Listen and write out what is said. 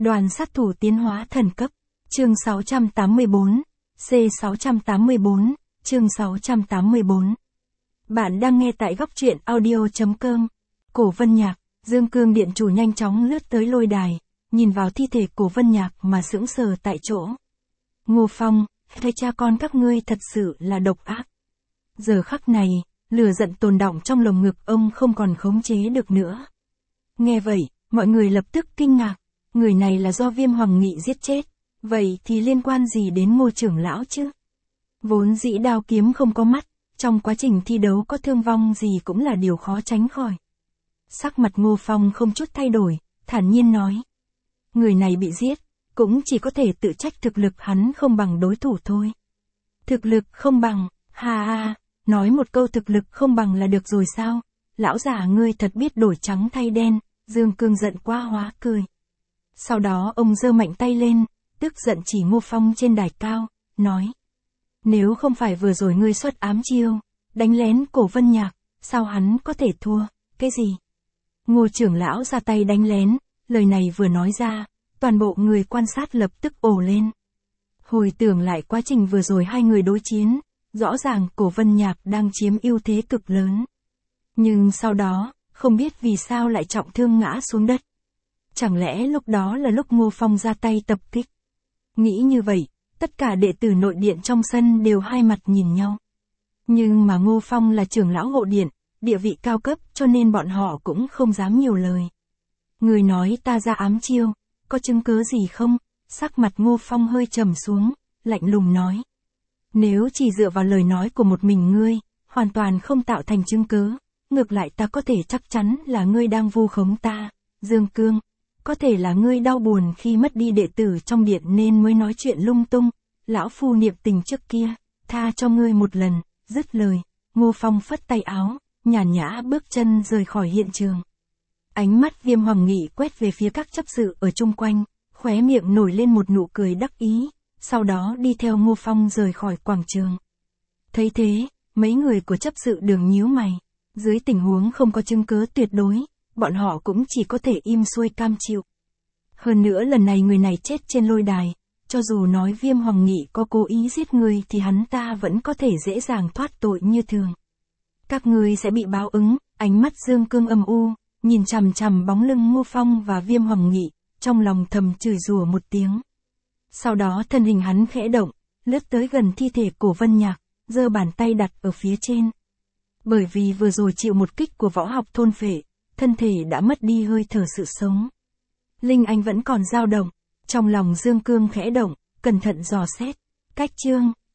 Đoàn sát thủ tiến hóa thần cấp. Chương 684. C684. Chương 684. Bạn đang nghe tại góc truyện audio.com. Cổ Vân Nhạc, Dương Cương Điện chủ nhanh chóng lướt tới lôi đài, nhìn vào thi thể Cổ Vân Nhạc mà sững sờ tại chỗ. Ngô Phong, thấy cha con các ngươi thật sự là độc ác. Giờ khắc này, lửa giận tồn đọng trong lồng ngực ông không còn khống chế được nữa. Nghe vậy, mọi người lập tức kinh ngạc, người này là do Viêm Hoàng Nghị giết chết, vậy thì liên quan gì đến Ngô trưởng lão chứ? Vốn dĩ đao kiếm không có mắt, trong quá trình thi đấu có thương vong gì cũng là điều khó tránh khỏi. Sắc mặt Ngô Phong không chút thay đổi, thản nhiên nói. Người này bị giết, cũng chỉ có thể tự trách thực lực hắn không bằng đối thủ thôi. Thực lực không bằng, ha, nói một câu thực lực không bằng là được rồi sao? Lão già ngươi thật biết đổi trắng thay đen. Dương Cương giận quá hóa cười. Sau đó ông giơ mạnh tay lên, tức giận chỉ Ngô Phong trên đài cao, nói. Nếu không phải vừa rồi ngươi xuất ám chiêu, đánh lén Cổ Vân Nhạc, sao hắn có thể thua, cái gì? Ngô trưởng lão ra tay đánh lén, lời này vừa nói ra, toàn bộ người quan sát lập tức ồ lên. Hồi tưởng lại quá trình vừa rồi hai người đối chiến, rõ ràng Cổ Vân Nhạc đang chiếm ưu thế cực lớn. Nhưng sau đó, không biết vì sao lại trọng thương ngã xuống đất. Chẳng lẽ lúc đó là lúc Ngô Phong ra tay tập kích? Nghĩ như vậy, tất cả đệ tử nội điện trong sân đều hai mặt nhìn nhau. Nhưng mà Ngô Phong là trưởng lão hộ điện, địa vị cao cấp cho nên bọn họ cũng không dám nhiều lời. Người nói ta ra ám chiêu, có chứng cứ gì không? Sắc mặt Ngô Phong hơi trầm xuống, lạnh lùng nói. Nếu chỉ dựa vào lời nói của một mình ngươi, hoàn toàn không tạo thành chứng cứ. Ngược lại ta có thể chắc chắn là ngươi đang vu khống ta, Dương Cương. Có thể là ngươi đau buồn khi mất đi đệ tử trong điện nên mới nói chuyện lung tung. Lão phu niệm tình trước kia, tha cho ngươi một lần. Dứt lời, Ngô Phong phất tay áo, nhàn nhã bước chân rời khỏi hiện trường. Ánh mắt Viêm Hoàng Nghị quét về phía các chấp sự ở chung quanh, khóe miệng nổi lên một nụ cười đắc ý, sau đó đi theo Ngô Phong rời khỏi quảng trường. Thấy thế, mấy người của chấp sự Đường nhíu mày. Dưới tình huống không có chứng cứ tuyệt đối, bọn họ cũng chỉ có thể im xuôi cam chịu. Hơn nữa lần này người này chết trên lôi đài, cho dù nói Viêm Hoàng Nghị có cố ý giết người thì hắn ta vẫn có thể dễ dàng thoát tội như thường. Các ngươi sẽ bị báo ứng. Ánh mắt Dương Cương âm u, nhìn chằm chằm bóng lưng Ngô Phong và Viêm Hoàng Nghị, trong lòng thầm chửi rủa một tiếng. Sau đó thân hình hắn khẽ động, lướt tới gần thi thể Cổ Vân Nhạc, giơ bàn tay đặt ở phía trên. Bởi vì vừa rồi chịu một kích của võ học thôn phệ, thân thể đã mất đi hơi thở sự sống. Linh Anh vẫn còn dao động, trong lòng Dương Cương khẽ động, cẩn thận dò xét. Cách chương